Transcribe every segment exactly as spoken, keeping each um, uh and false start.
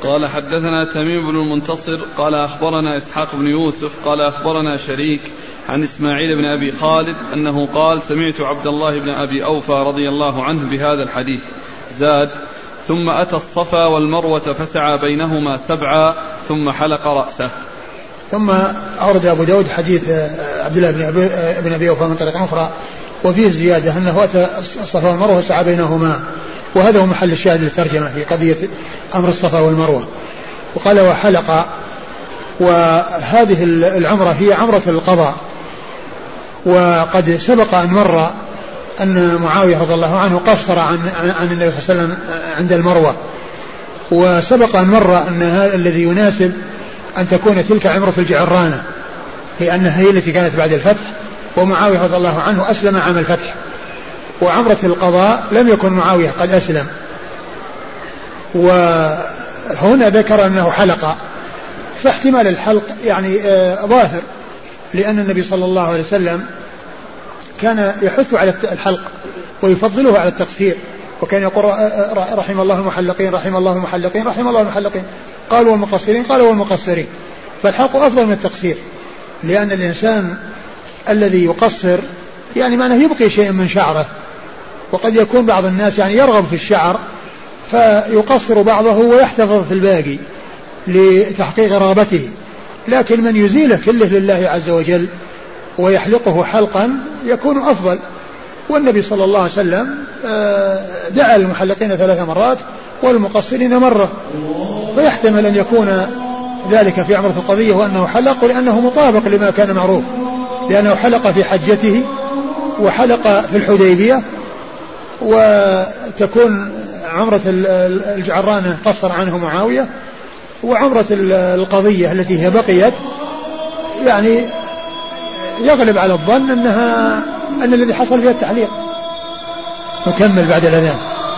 قال حدثنا تميم بن المنتصر قال أخبرنا إسحاق بن يوسف قال أخبرنا شريك عن إسماعيل بن أبي خالد أنه قال سمعت عبد الله بن أبي أوفى رضي الله عنه بهذا الحديث. زاد: ثم أتى الصفا والمروة فسعى بينهما سبعا ثم حلق رأسه. ثم أورد أبو داود حديث عبد الله بن أبي, بن أبي أوفى من طريق أخرى وفيه زيادة أنه أتى الصفا والمروة وسعى بينهما، وهذا هو محل الشاهد للترجمة في قضية أمر الصفا والمروة. وقال وحلق، وهذه العمرة هي عمرة القضاء، وقد سبق أن مر أن معاوية رضي الله عنه قصر عن, عن النبي صلى الله عليه وسلم عند المروة، وسبق أن مر أن هذا الذي يناسب أن تكون تلك عمرة الجعرانة لأنها هي التي كانت بعد الفتح، ومعاوية رضي الله عنه أسلم عام الفتح، وعمرة القضاء لم يكن معاوية قد أسلم. وهنا ذكر أنه حلق، فاحتمال الحلق يعني آه ظاهر، لأن النبي صلى الله عليه وسلم كان يحث على الحلق ويفضله على التقصير، وكان يقول رحم الله المحلقين رحم الله المحلقين رحم الله المحلقين، قالوا والمقصرين قالوا والمقصرين، فالحلق أفضل من التقصير، لأن الإنسان الذي يقصر يعني معناه يبقي شيء من شعره، وقد يكون بعض الناس يعني يرغب في الشعر فيقصر بعضه ويحتفظ في الباقي لتحقيق رغبته، لكن من يزيله كله لله عز وجل ويحلقه حلقا يكون أفضل. والنبي صلى الله عليه وسلم دعا المحلقين ثلاث مرات والمقصرين مرة، فيحتمل أن يكون ذلك في عمرة القضية وأنه حلق، لأنه مطابق لما كان معروف، لأنه حلق في حجته وحلق في الحديبية، وتكون عمرة الجعرانة قصر عنه معاوية، وعمرة القضية التي هي بقيت يعني يغلب على الظن أنها أن الذي حصل فيها التحليق. نكمل بعد الأذان.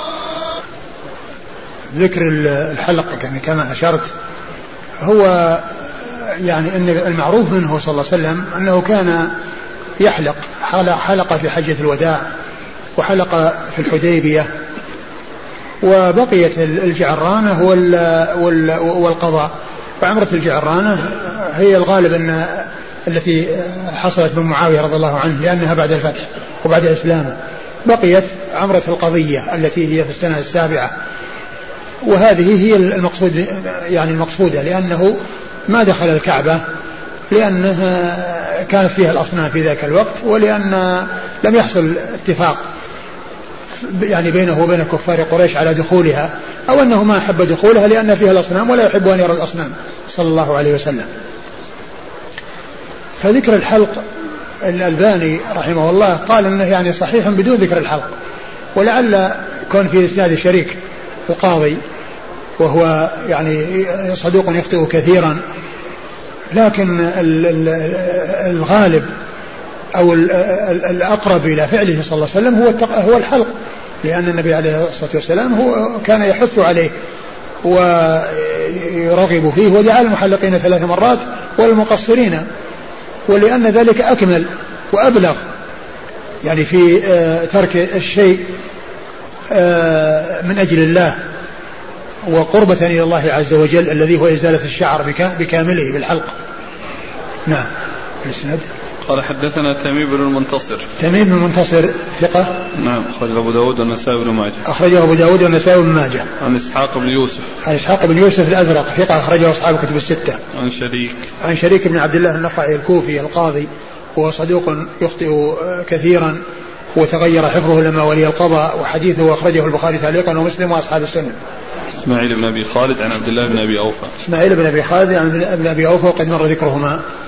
ذكر الحلق يعني كما أشرت هو يعني أن المعروف منه صلى الله عليه وسلم أنه كان يحلق، حلق في حجة الوداع وحلق في الحديبية، وبقيت الجعرانة والقضاء. وعمرة الجعرانة هي الغالب أن التي حصلت من معاوية رضي الله عنه لأنها بعد الفتح وبعد إسلامه. بقيت عمرة القضية التي هي في السنة السابعة، وهذه هي المقصود يعني المقصودة، لأنه ما دخل الكعبة لأنها كانت فيها الأصنام في ذاك الوقت، ولأن لم يحصل اتفاق يعني بينه وبين كفار قريش على دخولها، أو أنه ما أحب دخولها لأن فيها الأصنام ولا يحب أن يرى الأصنام صلى الله عليه وسلم. فذكر الحلق الألباني رحمه الله قال أنه يعني صحيح بدون ذكر الحلق، ولعل كون في إسناد شريك القاضي وهو يعني صدوق يخطئ كثيرا، لكن الغالب أو الأقرب إلى فعله صلى الله عليه وسلم هو هو الحلق، لأن النبي عليه الصلاة والسلام هو كان يحث عليه ويرغب فيه، ودعا المحلقين ثلاث مرات والمقصرين، ولأن ذلك أكمل وأبلغ يعني في ترك الشيء من أجل الله وقربة إلى الله عز وجل الذي هو إزالة الشعر بكامله بالحلق. نعم. الإسناد قال حدثنا تميم بن المنتصر. تميم بن المنتصر ثقة. نعم. أخرجه أبو داود والنسائي بن ماجه. أخرجه أبو داود والنسائي بن ماجه. عن إسحاق بن يوسف. عن إسحاق بن يوسف الأزرق ثقة أخرجه أصحاب الكتب الستة. عن شريك. عن شريك بن عبد الله النخعي الكوفي القاضي، وهو صدوق يخطئ كثيرا وتغير حفظه لما ولي القضاء، وحديثه أخرجه البخاري تعليقا ومسلم وأصحاب السنة. إسماعيل بن أبي خالد عن عبد الله بن أبي أوفى. إسماعيل بن أبي خالد عن ابن أبي أوفى وقد مر ذكرهما.